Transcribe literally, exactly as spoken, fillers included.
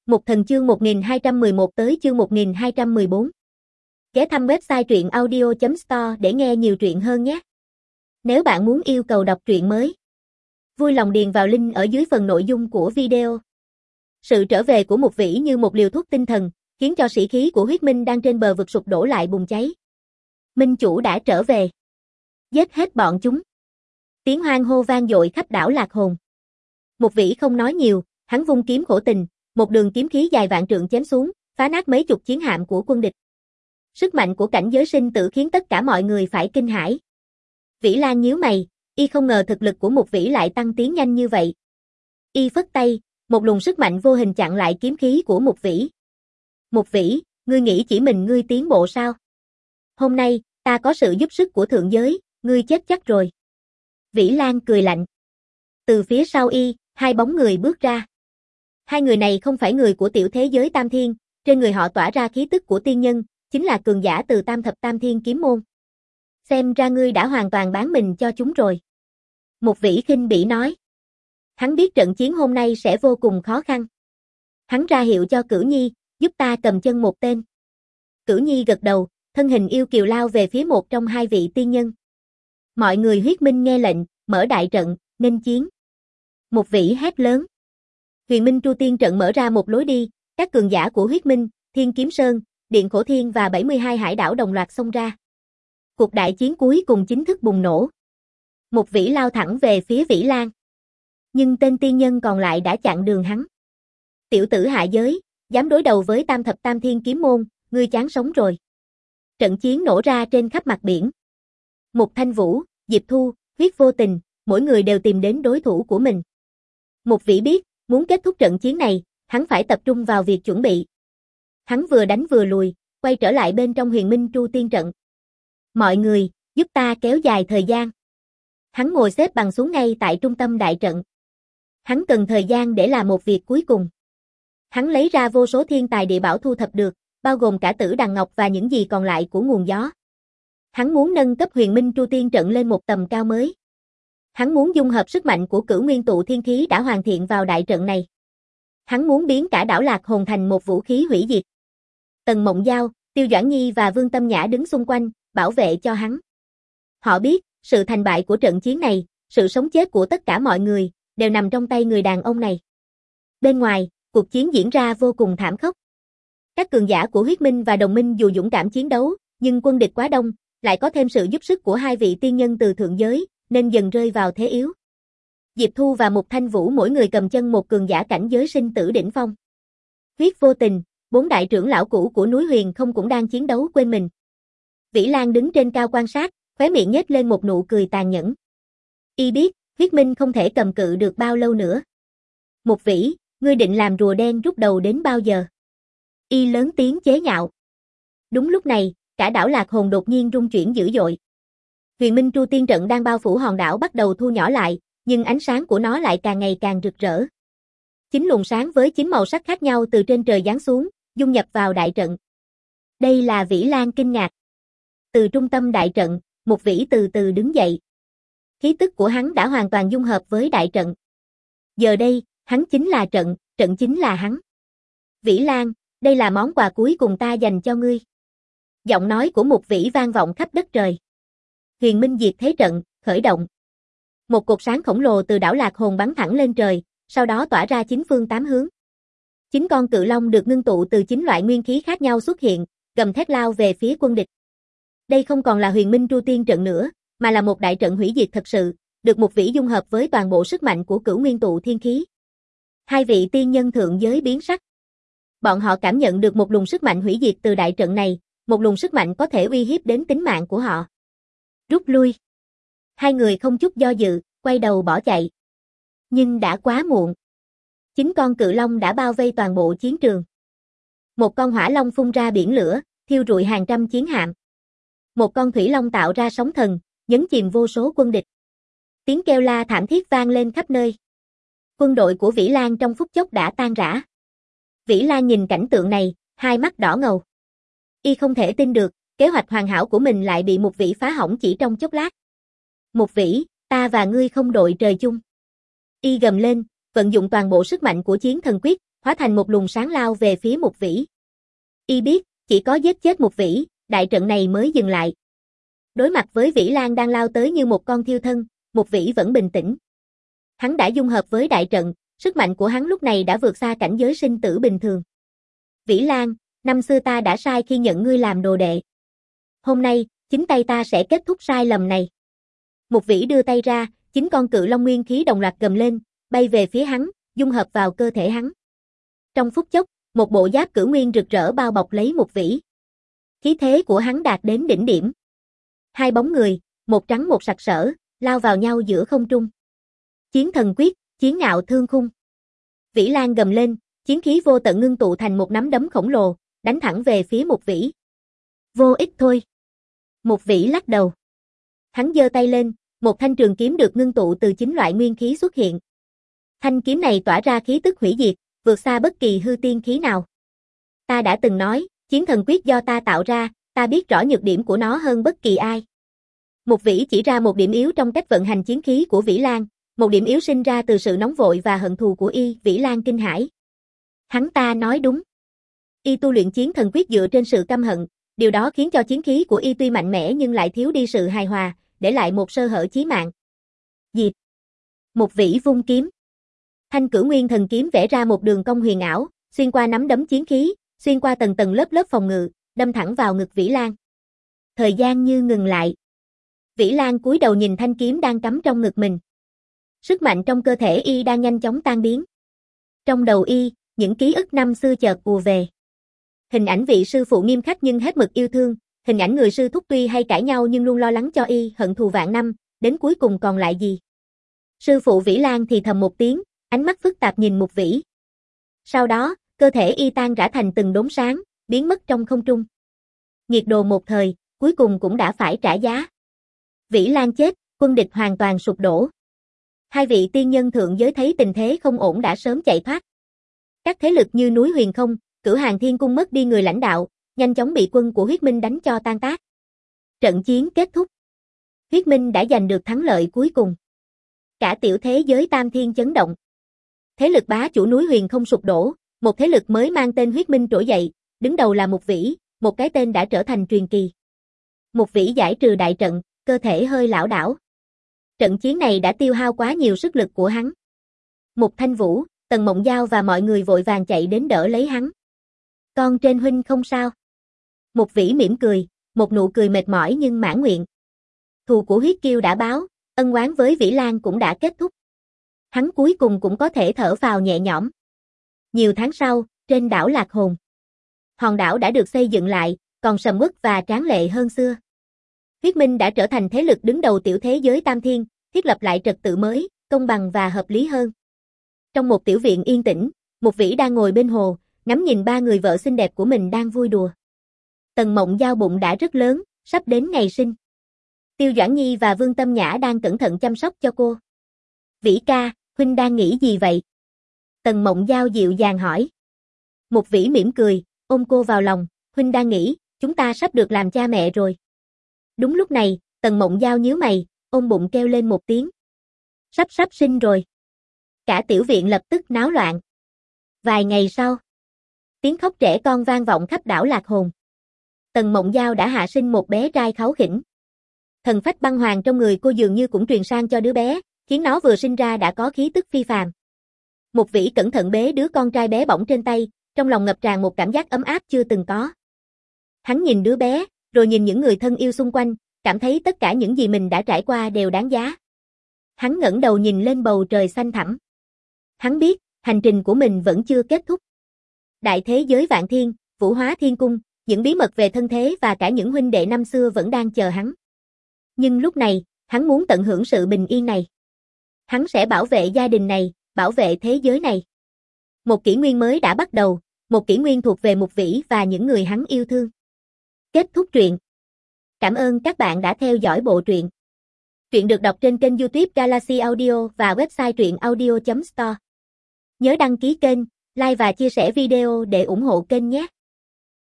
Mục Thần chương một nghìn hai trăm mười một tới chương một nghìn hai trăm mười bốn. Ghé thăm website truyện audio chấm store để nghe nhiều truyện hơn nhé. Nếu bạn muốn yêu cầu đọc truyện mới, vui lòng điền vào link ở dưới phần nội dung của video. Sự trở về của Mục Vĩ như một liều thuốc tinh thần, khiến cho sĩ khí của Huyết Minh đang trên bờ vực sụp đổ lại bùng cháy. Minh chủ đã trở về. Giết hết bọn chúng. Tiếng hoan hô vang dội khắp đảo Lạc Hồn. Mục Vĩ không nói nhiều, hắn vung kiếm khổ tình, một đường kiếm khí dài vạn trượng chém xuống, phá nát mấy chục chiến hạm của quân địch. Sức mạnh của cảnh giới sinh tử khiến tất cả mọi người phải kinh hãi. Vĩ Lan nhíu mày, y không ngờ thực lực của Mục Vĩ lại tăng tiến nhanh như vậy. Y phất tay, một luồng sức mạnh vô hình chặn lại kiếm khí của Mục Vĩ. Mục Vĩ, ngươi nghĩ chỉ mình ngươi tiến bộ sao? Hôm nay, ta có sự giúp sức của thượng giới, ngươi chết chắc rồi. Vĩ Lan cười lạnh. Từ phía sau y, hai bóng người bước ra. Hai người này không phải người của tiểu thế giới Tam Thiên, trên người họ tỏa ra khí tức của tiên nhân, chính là cường giả từ Tam Thập Tam Thiên kiếm môn. Xem ra ngươi đã hoàn toàn bán mình cho chúng rồi. Mục Vĩ khinh bỉ nói. Hắn biết trận chiến hôm nay sẽ vô cùng khó khăn. Hắn ra hiệu cho Cửu Nhi, giúp ta cầm chân một tên. Cửu Nhi gật đầu, thân hình yêu kiều lao về phía một trong hai vị tiên nhân. Mọi người Huyết Minh nghe lệnh, mở đại trận, nên chiến. Mục Vĩ hét lớn. Huyền Minh Tru Tiên trận mở ra một lối đi, các cường giả của Huyết Minh, Thiên Kiếm Sơn, Điện Khổ Thiên và bảy mươi hai hải đảo đồng loạt xông ra. Cuộc đại chiến cuối cùng chính thức bùng nổ. Mục Vĩ lao thẳng về phía Vĩ Lan. Nhưng tên tiên nhân còn lại đã chặn đường hắn. Tiểu tử hạ giới, dám đối đầu với Tam Thập Tam Thiên kiếm môn, ngươi chán sống rồi. Trận chiến nổ ra trên khắp mặt biển. Mục Thanh Vũ, Diệp Thu, Huyết Vô Tình, mỗi người đều tìm đến đối thủ của mình. Mục Vĩ biết, muốn kết thúc trận chiến này, hắn phải tập trung vào việc chuẩn bị. Hắn vừa đánh vừa lùi, quay trở lại bên trong Huyền Minh Tru Tiên trận. Mọi người, giúp ta kéo dài thời gian. Hắn ngồi xếp bằng xuống ngay tại trung tâm đại trận. Hắn cần thời gian để làm một việc cuối cùng. Hắn lấy ra vô số thiên tài địa bảo thu thập được, bao gồm cả Tử Đằng Ngọc và những gì còn lại của nguồn gió. Hắn muốn nâng cấp Huyền Minh Tru Tiên trận lên một tầm cao mới. Hắn muốn dung hợp sức mạnh của Cửu Nguyên Tụ Thiên Khí đã hoàn thiện vào đại trận này. Hắn muốn biến cả đảo Lạc Hồn thành một vũ khí hủy diệt. Tần Mộng Giao, Tiêu Doãn Nhi và Vương Tâm Nhã đứng xung quanh, bảo vệ cho hắn. Họ biết, sự thành bại của trận chiến này, sự sống chết của tất cả mọi người, đều nằm trong tay người đàn ông này. Bên ngoài, cuộc chiến diễn ra vô cùng thảm khốc. Các cường giả của Huyết Minh và Đồng Minh dù dũng cảm chiến đấu, nhưng quân địch quá đông, lại có thêm sự giúp sức của hai vị tiên nhân từ thượng giới, nên dần rơi vào thế yếu. Diệp Thu và Mục Thanh Vũ mỗi người cầm chân một cường giả cảnh giới sinh tử đỉnh phong. Huyết Vô Tình, bốn đại trưởng lão cũ của núi Huyền Không cũng đang chiến đấu quên mình. Vĩ Lan đứng trên cao quan sát, khóe miệng nhếch lên một nụ cười tàn nhẫn. Y biết, Huyết Minh không thể cầm cự được bao lâu nữa. Mục Vĩ, ngươi định làm rùa đen rút đầu đến bao giờ? Y lớn tiếng chế nhạo. Đúng lúc này, cả đảo Lạc Hồn đột nhiên rung chuyển dữ dội. Huyền Minh Tru Tiên trận đang bao phủ hòn đảo bắt đầu thu nhỏ lại, nhưng ánh sáng của nó lại càng ngày càng rực rỡ. Chín luồng sáng với chín màu sắc khác nhau từ trên trời giáng xuống, dung nhập vào đại trận. Đây là Vĩ Lan kinh ngạc. Từ trung tâm đại trận, Mục Vĩ từ từ đứng dậy. Khí tức của hắn đã hoàn toàn dung hợp với đại trận. Giờ đây, hắn chính là trận, trận chính là hắn. Vĩ Lan, đây là món quà cuối cùng ta dành cho ngươi. Giọng nói của Mục Vĩ vang vọng khắp đất trời. Huyền Minh Diệt Thế trận, khởi động. Một cột sáng khổng lồ từ đảo Lạc Hồn bắn thẳng lên trời, sau đó tỏa ra chín phương tám hướng. Chín con cự long được ngưng tụ từ chín loại nguyên khí khác nhau xuất hiện, gầm thét lao về phía quân địch. Đây không còn là Huyền Minh Tru Tiên trận nữa, mà là một đại trận hủy diệt thật sự, được Mục Vĩ dung hợp với toàn bộ sức mạnh của Cửu Nguyên Tụ Thiên Khí. Hai vị tiên nhân thượng giới biến sắc. Bọn họ cảm nhận được một luồng sức mạnh hủy diệt từ đại trận này, một luồng sức mạnh có thể uy hiếp đến tính mạng của họ. Rút lui. Hai người không chút do dự, quay đầu bỏ chạy. Nhưng đã quá muộn. Chín con cự long đã bao vây toàn bộ chiến trường. Một con hỏa long phun ra biển lửa, thiêu rụi hàng trăm chiến hạm. Một con thủy long tạo ra sóng thần, nhấn chìm vô số quân địch. Tiếng kêu la thảm thiết vang lên khắp nơi. Quân đội của Vĩ Lan trong phút chốc đã tan rã. Vĩ Lan nhìn cảnh tượng này, hai mắt đỏ ngầu. Y không thể tin được, kế hoạch hoàn hảo của mình lại bị Mục Vĩ phá hỏng chỉ trong chốc lát. Mục Vĩ, ta và ngươi không đội trời chung. Y gầm lên, vận dụng toàn bộ sức mạnh của Chiến Thần Quyết, hóa thành một luồng sáng lao về phía Mục Vĩ. Y biết, chỉ có giết chết Mục Vĩ, đại trận này mới dừng lại. Đối mặt với Vĩ Lan đang lao tới như một con thiêu thân, Mục Vĩ vẫn bình tĩnh. Hắn đã dung hợp với đại trận, sức mạnh của hắn lúc này đã vượt xa cảnh giới sinh tử bình thường. Vĩ Lan, năm xưa ta đã sai khi nhận ngươi làm đồ đệ. Hôm nay, chính tay ta sẽ kết thúc sai lầm này. Mục Vĩ đưa tay ra, chính con cự long nguyên khí đồng loạt gầm lên, bay về phía hắn, dung hợp vào cơ thể hắn. Trong phút chốc, một bộ giáp cử nguyên rực rỡ bao bọc lấy Mục Vĩ. Khí thế của hắn đạt đến đỉnh điểm. Hai bóng người, một trắng một sặc sỡ, lao vào nhau giữa không trung. Chiến thần quyết, chiến ngạo thương khung. Vĩ Lan gầm lên, chiến khí vô tận ngưng tụ thành một nắm đấm khổng lồ, đánh thẳng về phía Mục Vĩ. Vô ích thôi. Mục Vĩ lắc đầu. Hắn giơ tay lên, một thanh trường kiếm được ngưng tụ từ chín loại nguyên khí xuất hiện. Thanh kiếm này tỏa ra khí tức hủy diệt, vượt xa bất kỳ hư tiên khí nào. Ta đã từng nói, chiến thần quyết do ta tạo ra, ta biết rõ nhược điểm của nó hơn bất kỳ ai. Mục Vĩ chỉ ra một điểm yếu trong cách vận hành chiến khí của Vĩ Lan, một điểm yếu sinh ra từ sự nóng vội và hận thù của y. Vĩ Lan kinh hãi. Hắn ta nói đúng. Y tu luyện chiến thần quyết dựa trên sự căm hận, điều đó khiến cho chiến khí của y tuy mạnh mẽ nhưng lại thiếu đi sự hài hòa, để lại một sơ hở chí mạng. Diệt. Mục Vĩ vung kiếm. Thanh Cửu Nguyên thần kiếm vẽ ra một đường cong huyền ảo, xuyên qua nắm đấm chiến khí, xuyên qua tầng tầng lớp lớp phòng ngự, đâm thẳng vào ngực Vĩ Lan. Thời gian như ngừng lại. Vĩ Lan cúi đầu nhìn thanh kiếm đang cắm trong ngực mình. Sức mạnh trong cơ thể y đang nhanh chóng tan biến. Trong đầu y, những ký ức năm xưa chợt ùa về. Hình ảnh vị sư phụ nghiêm khắc nhưng hết mực yêu thương, hình ảnh người sư thúc tuy hay cãi nhau nhưng luôn lo lắng cho y, hận thù vạn năm, đến cuối cùng còn lại gì? Sư phụ Vĩ Lan thì thầm một tiếng, ánh mắt phức tạp nhìn Mục Vĩ. Sau đó, cơ thể y tan rã thành từng đốm sáng, biến mất trong không trung. Nghiệt đồ một thời, cuối cùng cũng đã phải trả giá. Vĩ Lan chết, quân địch hoàn toàn sụp đổ. Hai vị tiên nhân thượng giới thấy tình thế không ổn đã sớm chạy thoát. Các thế lực như núi Huyền Không, Cửu Hàng Thiên Cung mất đi người lãnh đạo, nhanh chóng bị quân của Huyết Minh đánh cho tan tác. Trận chiến kết thúc. Huyết Minh đã giành được thắng lợi cuối cùng. Cả tiểu thế giới Tam Thiên chấn động. Thế lực bá chủ núi Huyền Không sụp đổ, một thế lực mới mang tên Huyết Minh trỗi dậy, đứng đầu là Mục Vĩ, một cái tên đã trở thành truyền kỳ. Mục Vĩ giải trừ đại trận, cơ thể hơi lảo đảo. Trận chiến này đã tiêu hao quá nhiều sức lực của hắn. Mục Thanh Vũ, Tần Mộng Giao và mọi người vội vàng chạy đến đỡ lấy hắn. Con trên huynh không sao. Mục Vĩ mỉm cười, một nụ cười mệt mỏi nhưng mãn nguyện. Thù của huyết kiêu đã báo, ân oán với Vĩ Lan cũng đã kết thúc. Hắn cuối cùng cũng có thể thở phào nhẹ nhõm. Nhiều tháng sau, trên đảo Lạc Hồn. Hòn đảo đã được xây dựng lại, còn sầm uất và tráng lệ hơn xưa. Huyết Minh đã trở thành thế lực đứng đầu tiểu thế giới Tam Thiên, thiết lập lại trật tự mới, công bằng và hợp lý hơn. Trong một tiểu viện yên tĩnh, Mục Vĩ đang ngồi bên hồ, ngắm nhìn ba người vợ xinh đẹp của mình đang vui đùa. Tần Mộng Giao bụng đã rất lớn, sắp đến ngày sinh. Tiêu Doãn Nhi và Vương Tâm Nhã đang cẩn thận chăm sóc cho cô. Vĩ ca, huynh đang nghĩ gì vậy? Tần Mộng Giao dịu dàng hỏi. Mục Vĩ mỉm cười, ôm cô vào lòng, huynh đang nghĩ, chúng ta sắp được làm cha mẹ rồi. Đúng lúc này, Tần Mộng Giao nhíu mày, ôm bụng kêu lên một tiếng. Sắp sắp sinh rồi. Cả tiểu viện lập tức náo loạn. Vài ngày sau, tiếng khóc trẻ con vang vọng khắp đảo Lạc Hồn. Tần Mộng Giao đã hạ sinh một bé trai kháu khỉnh. Thần phách băng hoàng trong người cô dường như cũng truyền sang cho đứa bé, khiến nó vừa sinh ra đã có khí tức phi phàm. Mục Vĩ cẩn thận bế đứa con trai bé bỏng trên tay, trong lòng ngập tràn một cảm giác ấm áp chưa từng có. Hắn nhìn đứa bé, rồi nhìn những người thân yêu xung quanh, cảm thấy tất cả những gì mình đã trải qua đều đáng giá. Hắn ngẩng đầu nhìn lên bầu trời xanh thẳm. Hắn biết, hành trình của mình vẫn chưa kết thúc. Đại thế giới Vạn Thiên, Vũ Hóa Thiên Cung, những bí mật về thân thế và cả những huynh đệ năm xưa vẫn đang chờ hắn. Nhưng lúc này, hắn muốn tận hưởng sự bình yên này. Hắn sẽ bảo vệ gia đình này, bảo vệ thế giới này. Một kỷ nguyên mới đã bắt đầu, một kỷ nguyên thuộc về Mục Vĩ và những người hắn yêu thương. Kết thúc truyện. Cảm ơn các bạn đã theo dõi bộ truyện. Truyện được đọc trên kênh YouTube Galaxy Audio và website truyện audio chấm store. Nhớ đăng ký kênh, like và chia sẻ video để ủng hộ kênh nhé.